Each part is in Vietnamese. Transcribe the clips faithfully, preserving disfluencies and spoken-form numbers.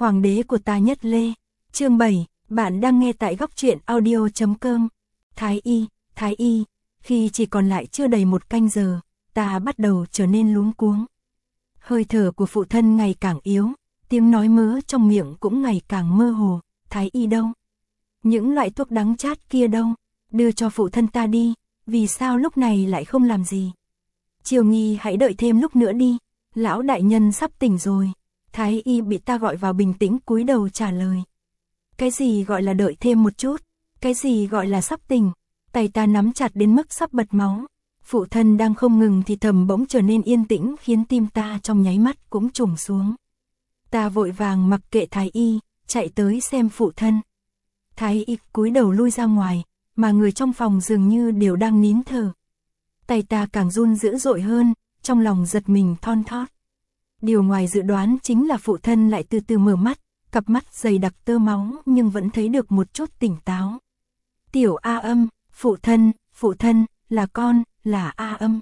Hoàng đế của ta Nhất Lê. Chương bảy, bạn đang nghe tại góc truyện audio chấm com. Thái y, Thái y, khi chỉ còn lại chưa đầy một canh giờ, ta bắt đầu trở nên luống cuống. Hơi thở của phụ thân ngày càng yếu, tiếng nói mớ trong miệng cũng ngày càng mơ hồ. Thái y đâu? Những loại thuốc đắng chát kia đâu? Đưa cho phụ thân ta đi, vì sao lúc này lại không làm gì? Triều Nghi hãy đợi thêm lúc nữa đi, lão đại nhân sắp tỉnh rồi. Thái y bị ta gọi vào bình tĩnh cúi đầu trả lời. Cái gì gọi là đợi thêm một chút? Cái gì gọi là sắp tỉnh? Tay ta nắm chặt đến mức sắp bật máu. Phụ thân đang không ngừng thì thầm bỗng trở nên yên tĩnh khiến tim ta trong nháy mắt cũng trùng xuống. Ta vội vàng mặc kệ Thái y, chạy tới xem phụ thân. Thái y cúi đầu lui ra ngoài, mà người trong phòng dường như đều đang nín thở. Tay ta càng run dữ dội hơn, trong lòng giật mình thon thót. Điều ngoài dự đoán chính là phụ thân lại từ từ mở mắt, cặp mắt dày đặc tơ máu nhưng vẫn thấy được một chút tỉnh táo. Tiểu A Âm, phụ thân, phụ thân, là con, là A Âm.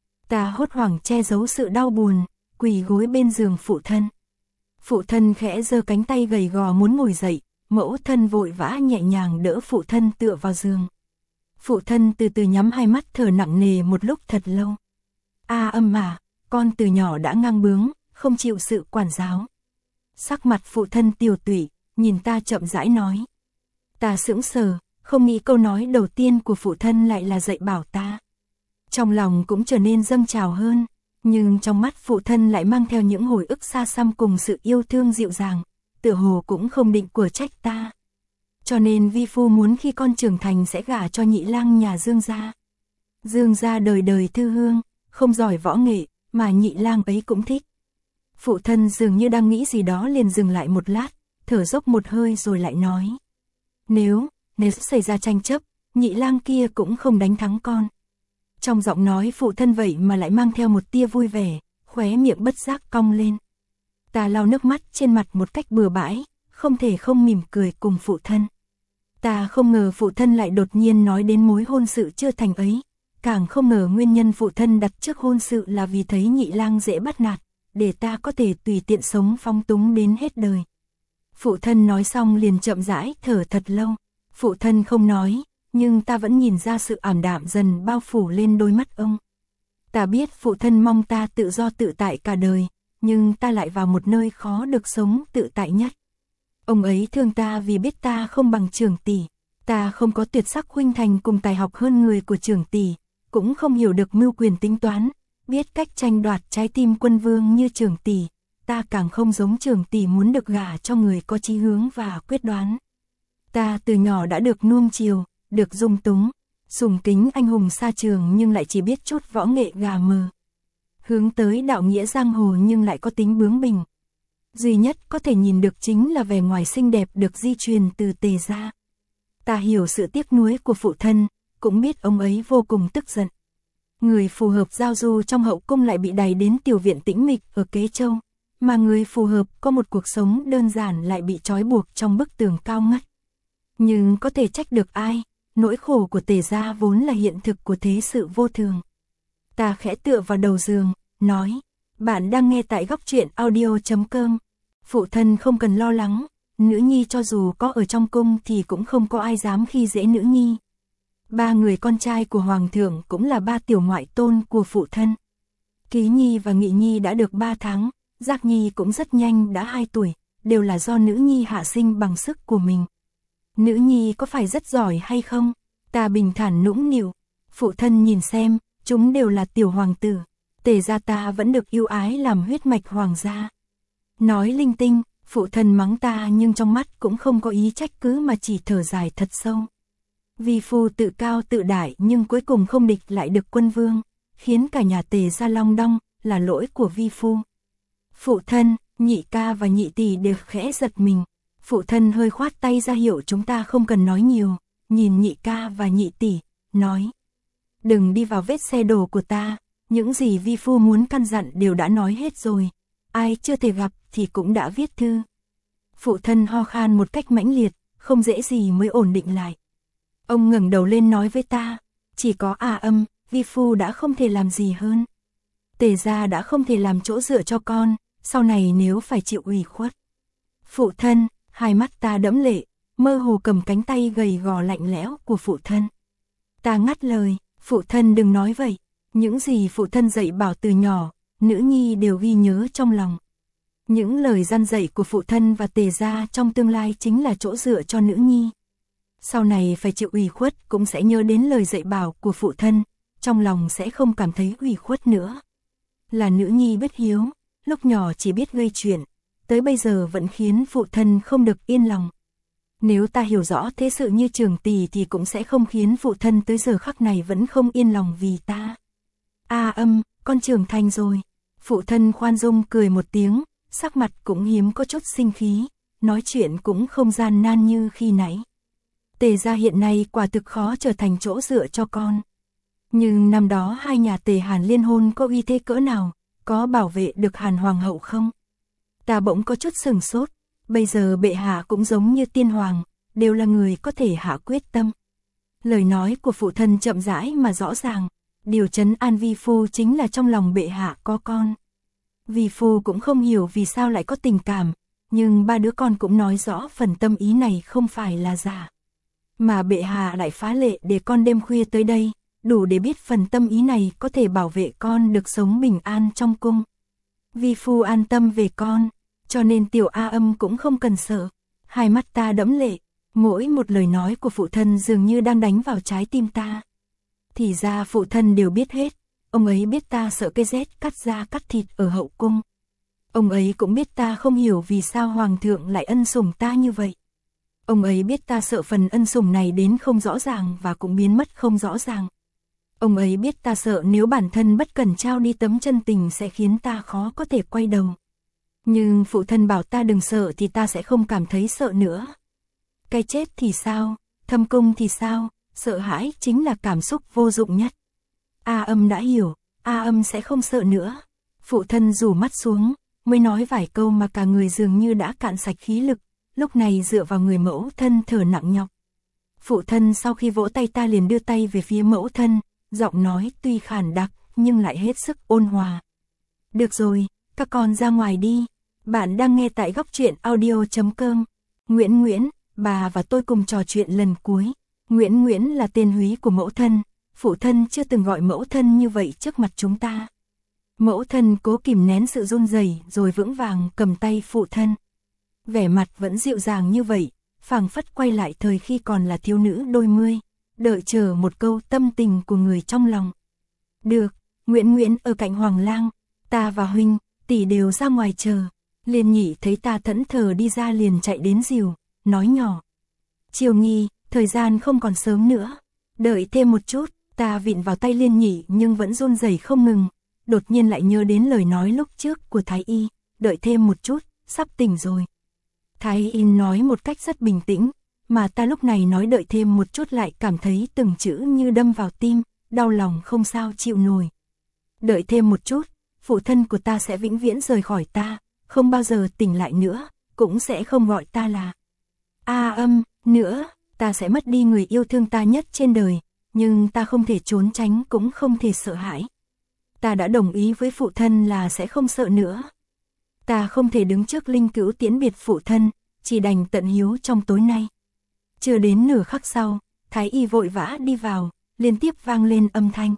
Ta hốt hoảng che giấu sự đau buồn, quỳ gối bên giường phụ thân. Phụ thân khẽ giơ cánh tay gầy gò muốn ngồi dậy, mẫu thân vội vã nhẹ nhàng đỡ phụ thân tựa vào giường. Phụ thân từ từ nhắm hai mắt thở nặng nề một lúc thật lâu. A Âm mà, con từ nhỏ đã ngang bướng, không chịu sự quản giáo. Sắc mặt phụ thân tiều tụy, nhìn ta chậm rãi nói. Ta sững sờ, không nghĩ câu nói đầu tiên của phụ thân lại là dạy bảo ta. Trong lòng cũng trở nên dâng trào hơn, nhưng trong mắt phụ thân lại mang theo những hồi ức xa xăm cùng sự yêu thương dịu dàng, tựa hồ cũng không định của trách ta. Cho nên vi phu muốn khi con trưởng thành sẽ gả cho nhị lang nhà Dương gia. Dương gia đời đời thư hương, không giỏi võ nghệ, mà nhị lang ấy cũng thích. Phụ thân dường như đang nghĩ gì đó liền dừng lại một lát, thở dốc một hơi rồi lại nói. Nếu, nếu xảy ra tranh chấp, nhị lang kia cũng không đánh thắng con. Trong giọng nói phụ thân vậy mà lại mang theo một tia vui vẻ, khóe miệng bất giác cong lên. Ta lau nước mắt trên mặt một cách bừa bãi, không thể không mỉm cười cùng phụ thân. Ta không ngờ phụ thân lại đột nhiên nói đến mối hôn sự chưa thành ấy, càng không ngờ nguyên nhân phụ thân đặt trước hôn sự là vì thấy nhị lang dễ bắt nạt, để ta có thể tùy tiện sống phóng túng đến hết đời. Phụ thân nói xong liền chậm rãi thở thật lâu. Phụ thân không nói, nhưng ta vẫn nhìn ra sự ảm đạm dần bao phủ lên đôi mắt ông. Ta biết phụ thân mong ta tự do tự tại cả đời, nhưng ta lại vào một nơi khó được sống tự tại nhất. Ông ấy thương ta vì biết ta không bằng trưởng tỷ, ta không có tuyệt sắc huynh thành cùng tài học hơn người của trưởng tỷ, cũng không hiểu được mưu quyền tính toán, biết cách tranh đoạt trái tim quân vương như trưởng tỷ, ta càng không giống trưởng tỷ muốn được gả cho người có chí hướng và quyết đoán. Ta từ nhỏ đã được nuông chiều, được dung túng, sùng kính anh hùng xa trường nhưng lại chỉ biết chút võ nghệ gà mờ. Hướng tới đạo nghĩa giang hồ nhưng lại có tính bướng bỉnh. Duy nhất có thể nhìn được chính là vẻ ngoài xinh đẹp được di truyền từ Tề gia. Ta hiểu sự tiếc nuối của phụ thân, cũng biết ông ấy vô cùng tức giận. Người phù hợp giao du trong hậu cung lại bị đày đến tiểu viện tĩnh mịch ở Kế Châu, mà người phù hợp có một cuộc sống đơn giản lại bị trói buộc trong bức tường cao ngất. Nhưng có thể trách được ai, nỗi khổ của Tề gia vốn là hiện thực của thế sự vô thường. Ta khẽ tựa vào đầu giường, nói, bạn đang nghe tại góc truyện audio chấm com. Phụ thân không cần lo lắng, nữ nhi cho dù có ở trong cung thì cũng không có ai dám khi dễ nữ nhi. Ba người con trai của hoàng thượng cũng là ba tiểu ngoại tôn của phụ thân. Ký Nhi và Nghị Nhi đã được ba tháng, Giác Nhi cũng rất nhanh đã hai tuổi, đều là do nữ nhi hạ sinh bằng sức của mình. Nữ nhi có phải rất giỏi hay không? Ta bình thản nũng nịu. Phụ thân nhìn xem, chúng đều là tiểu hoàng tử. Tề gia ta vẫn được yêu ái làm huyết mạch hoàng gia. Nói linh tinh, phụ thân mắng ta nhưng trong mắt cũng không có ý trách cứ mà chỉ thở dài thật sâu. Vi phu tự cao tự đại nhưng cuối cùng không địch lại được quân vương, khiến cả nhà Tề gia long đong, là lỗi của vi phu. Phụ thân, nhị ca và nhị tỷ đều khẽ giật mình. Phụ thân hơi khoát tay ra hiệu chúng ta không cần nói nhiều, nhìn nhị ca và nhị tỷ, nói. Đừng đi vào vết xe đổ của ta, những gì vi phu muốn căn dặn đều đã nói hết rồi, ai chưa thể gặp thì cũng đã viết thư. Phụ thân ho khan một cách mãnh liệt, không dễ gì mới ổn định lại. Ông ngẩng đầu lên nói với ta, chỉ có A Âm, vi phu đã không thể làm gì hơn. Tề gia đã không thể làm chỗ dựa cho con, sau này nếu phải chịu ủy khuất. Phụ thân, hai mắt ta đẫm lệ, mơ hồ cầm cánh tay gầy gò lạnh lẽo của phụ thân. Ta ngắt lời, phụ thân đừng nói vậy, những gì phụ thân dạy bảo từ nhỏ, nữ nhi đều ghi nhớ trong lòng. Những lời răn dạy của phụ thân và Tề gia trong tương lai chính là chỗ dựa cho nữ nhi. Sau này phải chịu ủy khuất cũng sẽ nhớ đến lời dạy bảo của phụ thân, trong lòng sẽ không cảm thấy ủy khuất nữa. Là nữ nhi bất hiếu, lúc nhỏ chỉ biết gây chuyện, tới bây giờ vẫn khiến phụ thân không được yên lòng. Nếu ta hiểu rõ thế sự như Trường Tỷ thì cũng sẽ không khiến phụ thân tới giờ khắc này vẫn không yên lòng vì ta. A Âm, con trưởng thành rồi. Phụ thân khoan dung cười một tiếng, sắc mặt cũng hiếm có chút sinh khí, nói chuyện cũng không gian nan như khi nãy. Tề gia hiện nay quả thực khó trở thành chỗ dựa cho con. Nhưng năm đó hai nhà Tề Hàn liên hôn có uy thế cỡ nào, có bảo vệ được Hàn Hoàng hậu không? Ta bỗng có chút sừng sốt, bây giờ bệ hạ cũng giống như tiên hoàng, đều là người có thể hạ quyết tâm. Lời nói của phụ thân chậm rãi mà rõ ràng, điều trấn an vi phu chính là trong lòng bệ hạ có con. Vi phu cũng không hiểu vì sao lại có tình cảm, nhưng ba đứa con cũng nói rõ phần tâm ý này không phải là giả. Mà bệ hạ lại phá lệ để con đêm khuya tới đây, đủ để biết phần tâm ý này có thể bảo vệ con được sống bình an trong cung. Vi phu an tâm về con, cho nên tiểu A Âm cũng không cần sợ. Hai mắt ta đẫm lệ, mỗi một lời nói của phụ thân dường như đang đánh vào trái tim ta. Thì ra phụ thân đều biết hết, ông ấy biết ta sợ cái rét cắt da cắt thịt ở hậu cung. Ông ấy cũng biết ta không hiểu vì sao hoàng thượng lại ân sủng ta như vậy. Ông ấy biết ta sợ phần ân sủng này đến không rõ ràng và cũng biến mất không rõ ràng. Ông ấy biết ta sợ nếu bản thân bất cẩn trao đi tấm chân tình sẽ khiến ta khó có thể quay đầu. Nhưng phụ thân bảo ta đừng sợ thì ta sẽ không cảm thấy sợ nữa. Cái chết thì sao, thâm cung thì sao, sợ hãi chính là cảm xúc vô dụng nhất. A Âm đã hiểu, A Âm sẽ không sợ nữa. Phụ thân rủ mắt xuống, mới nói vài câu mà cả người dường như đã cạn sạch khí lực, lúc này dựa vào người mẫu thân thở nặng nhọc. Phụ thân sau khi vỗ tay ta liền đưa tay về phía mẫu thân, giọng nói tuy khàn đặc nhưng lại hết sức ôn hòa. Được rồi, các con ra ngoài đi. Bạn đang nghe tại góc truyện audio chấm com. Nguyễn Nguyễn, bà và tôi cùng trò chuyện lần cuối. Nguyễn Nguyễn là tên húy của mẫu thân, phụ thân chưa từng gọi mẫu thân như vậy trước mặt chúng ta. Mẫu thân cố kìm nén sự run rẩy rồi vững vàng cầm tay phụ thân. Vẻ mặt vẫn dịu dàng như vậy, phảng phất quay lại thời khi còn là thiếu nữ đôi mươi, đợi chờ một câu tâm tình của người trong lòng. Được, Nguyễn Nguyễn ở cạnh Hoàng Lang, ta và huynh, tỷ đều ra ngoài chờ. Liên Nhị thấy ta thẫn thờ đi ra liền chạy đến dìu, nói nhỏ. Triều Nghi, thời gian không còn sớm nữa, đợi thêm một chút. Ta vịn vào tay Liên Nhị nhưng vẫn run rẩy không ngừng, đột nhiên lại nhớ đến lời nói lúc trước của Thái Y, đợi thêm một chút, sắp tỉnh rồi. Thái Y nói một cách rất bình tĩnh, mà ta lúc này nói đợi thêm một chút lại cảm thấy từng chữ như đâm vào tim, đau lòng không sao chịu nổi. Đợi thêm một chút, phụ thân của ta sẽ vĩnh viễn rời khỏi ta, không bao giờ tỉnh lại nữa, cũng sẽ không gọi ta là A Âm nữa, ta sẽ mất đi người yêu thương ta nhất trên đời, nhưng ta không thể trốn tránh cũng không thể sợ hãi. Ta đã đồng ý với phụ thân là sẽ không sợ nữa. Ta không thể đứng trước linh cữu tiễn biệt phụ thân, chỉ đành tận hiếu trong tối nay. Chưa đến nửa khắc sau, Thái Y vội vã đi vào, liên tiếp vang lên âm thanh.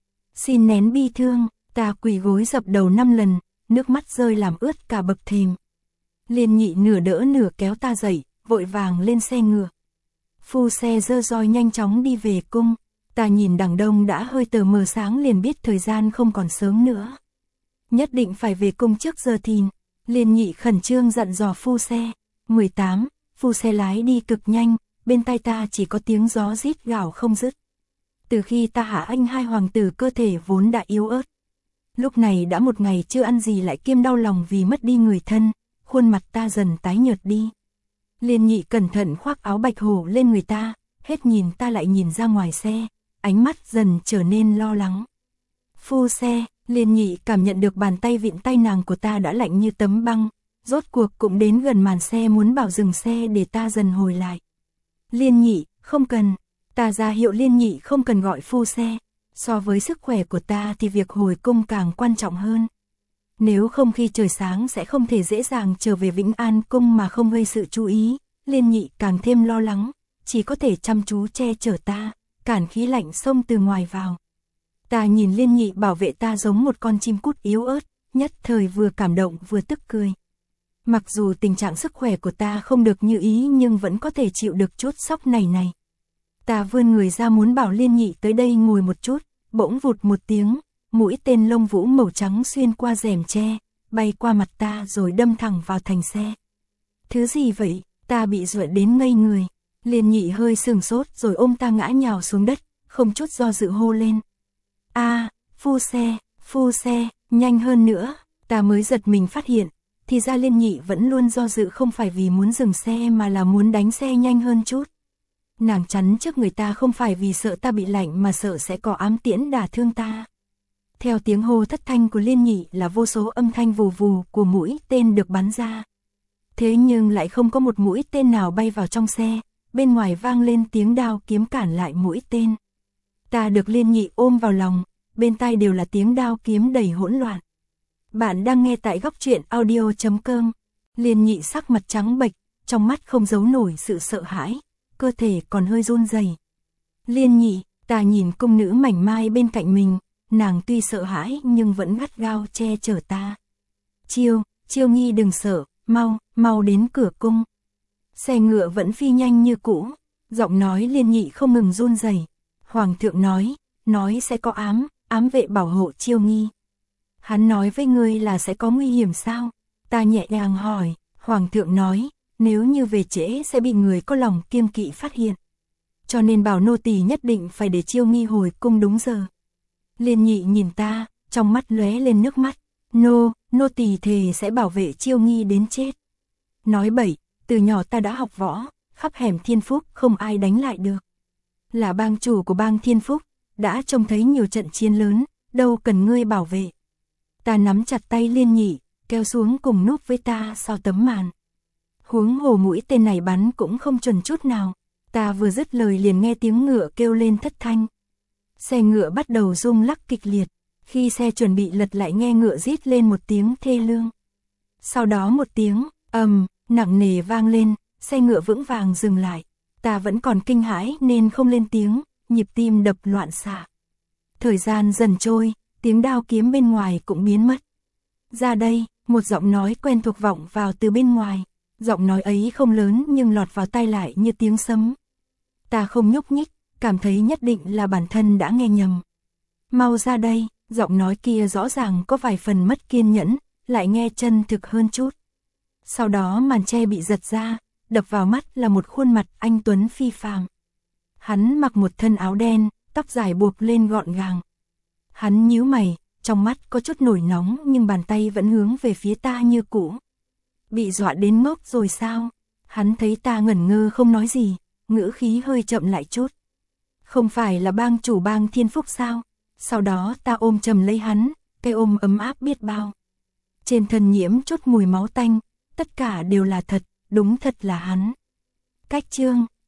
Xin nén bi thương, ta quỳ gối dập đầu năm lần, nước mắt rơi làm ướt cả bậc thềm. Liên Nhị nửa đỡ nửa kéo ta dậy, vội vàng lên xe ngựa. Phu xe dơ roi nhanh chóng đi về cung. Ta nhìn đằng đông đã hơi tờ mờ sáng liền biết thời gian không còn sớm nữa. Nhất định phải về cung trước giờ thìn. Liên Nhị khẩn trương dặn dò phu xe. mười tám, phu xe lái đi cực nhanh, bên tai ta chỉ có tiếng gió rít gào không dứt. Từ khi ta hạ anh hai hoàng tử cơ thể vốn đã yếu ớt. Lúc này đã một ngày chưa ăn gì lại kiêm đau lòng vì mất đi người thân, khuôn mặt ta dần tái nhợt đi. Liên Nhị cẩn thận khoác áo bạch hổ lên người ta, hết nhìn ta lại nhìn ra ngoài xe, ánh mắt dần trở nên lo lắng. Phu xe, Liên Nhị cảm nhận được bàn tay vịn tay nàng của ta đã lạnh như tấm băng, rốt cuộc cũng đến gần màn xe muốn bảo dừng xe để ta dần hồi lại. Liên Nhị, không cần, ta ra hiệu Liên Nhị không cần gọi phu xe, so với sức khỏe của ta thì việc hồi cung càng quan trọng hơn. Nếu không khi trời sáng sẽ không thể dễ dàng trở về Vĩnh An Cung mà không gây sự chú ý. Liên Nhị càng thêm lo lắng, chỉ có thể chăm chú che chở ta, cản khí lạnh xông từ ngoài vào. Ta nhìn Liên Nhị bảo vệ ta giống một con chim cút yếu ớt, nhất thời vừa cảm động vừa tức cười. Mặc dù tình trạng sức khỏe của ta không được như ý nhưng vẫn có thể chịu được chút sốc này này. Ta vươn người ra muốn bảo Liên Nhị tới đây ngồi một chút, bỗng vụt một tiếng, mũi tên lông vũ màu trắng xuyên qua rèm tre, bay qua mặt ta rồi đâm thẳng vào thành xe. Thứ gì vậy? Ta bị dọa đến ngây người. Liên Nhị hơi sừng sốt rồi ôm ta ngã nhào xuống đất, không chút do dự hô lên. A, à, phu xe, phu xe, nhanh hơn nữa. Ta mới giật mình phát hiện, thì ra Liên Nhị vẫn luôn do dự không phải vì muốn dừng xe mà là muốn đánh xe nhanh hơn chút. Nàng chắn trước người ta không phải vì sợ ta bị lạnh mà sợ sẽ có ám tiễn đả thương ta. Theo tiếng hô thất thanh của Liên Nhị là vô số âm thanh vù vù của mũi tên được bắn ra. Thế nhưng lại không có một mũi tên nào bay vào trong xe, bên ngoài vang lên tiếng đao kiếm cản lại mũi tên. Ta được Liên Nhị ôm vào lòng, bên tai đều là tiếng đao kiếm đầy hỗn loạn. Bạn đang nghe tại góc truyện audio chấm com. Liên Nhị sắc mặt trắng bệch, trong mắt không giấu nổi sự sợ hãi, cơ thể còn hơi run rẩy. Liên Nhị, ta nhìn cung nữ mảnh mai bên cạnh mình, nàng tuy sợ hãi nhưng vẫn gắt gao che chở ta. Chiêu, Chiêu Nhi đừng sợ, mau, mau đến cửa cung. Xe ngựa vẫn phi nhanh như cũ, giọng nói Liên Nhị không ngừng run rẩy. Hoàng thượng nói, nói sẽ có ám, ám vệ bảo hộ Chiêu Nhi. Hắn nói với ngươi là sẽ có nguy hiểm sao? Ta nhẹ nhàng hỏi, Hoàng thượng nói, nếu như về trễ sẽ bị người có lòng kiêng kỵ phát hiện. Cho nên bảo nô tỳ nhất định phải để Chiêu Nhi hồi cung đúng giờ. Liên Nhị nhìn ta, trong mắt lóe lên nước mắt. Nô, nô tỳ thề sẽ bảo vệ Chiêu Nhi đến chết. Nói bậy, từ nhỏ ta đã học võ, khắp hẻm Thiên Phúc không ai đánh lại được. Là bang chủ của bang Thiên Phúc, đã trông thấy nhiều trận chiến lớn, đâu cần ngươi bảo vệ. Ta nắm chặt tay Liên Nhị, kéo xuống cùng núp với ta sau tấm màn. Huống hồ mũi tên này bắn cũng không chuẩn chút nào. Ta vừa dứt lời liền nghe tiếng ngựa kêu lên thất thanh. Xe ngựa bắt đầu rung lắc kịch liệt, khi xe chuẩn bị lật lại nghe ngựa rít lên một tiếng thê lương. Sau đó một tiếng ầm nặng nề vang lên, xe ngựa vững vàng dừng lại. Ta vẫn còn kinh hãi nên không lên tiếng, nhịp tim đập loạn xạ. Thời gian dần trôi, tiếng đao kiếm bên ngoài cũng biến mất. Ra đây, một giọng nói quen thuộc vọng vào từ bên ngoài. Giọng nói ấy không lớn nhưng lọt vào tai lại như tiếng sấm. Ta không nhúc nhích, cảm thấy nhất định là bản thân đã nghe nhầm. Mau ra đây, giọng nói kia rõ ràng có vài phần mất kiên nhẫn, lại nghe chân thực hơn chút. Sau đó màn che bị giật ra, đập vào mắt là một khuôn mặt anh tuấn phi phàm. Hắn mặc một thân áo đen, tóc dài buộc lên gọn gàng. Hắn nhíu mày, trong mắt có chút nổi nóng nhưng bàn tay vẫn hướng về phía ta như cũ. Bị dọa đến ngốc rồi sao? Hắn thấy ta ngẩn ngơ không nói gì, ngữ khí hơi chậm lại chút. Không phải là bang chủ bang Thiên Phúc sao? Sau đó ta ôm chầm lấy hắn, cái ôm ấm áp biết bao. Trên thân nhiễm chút mùi máu tanh, tất cả đều là thật, đúng thật là hắn. Cách chương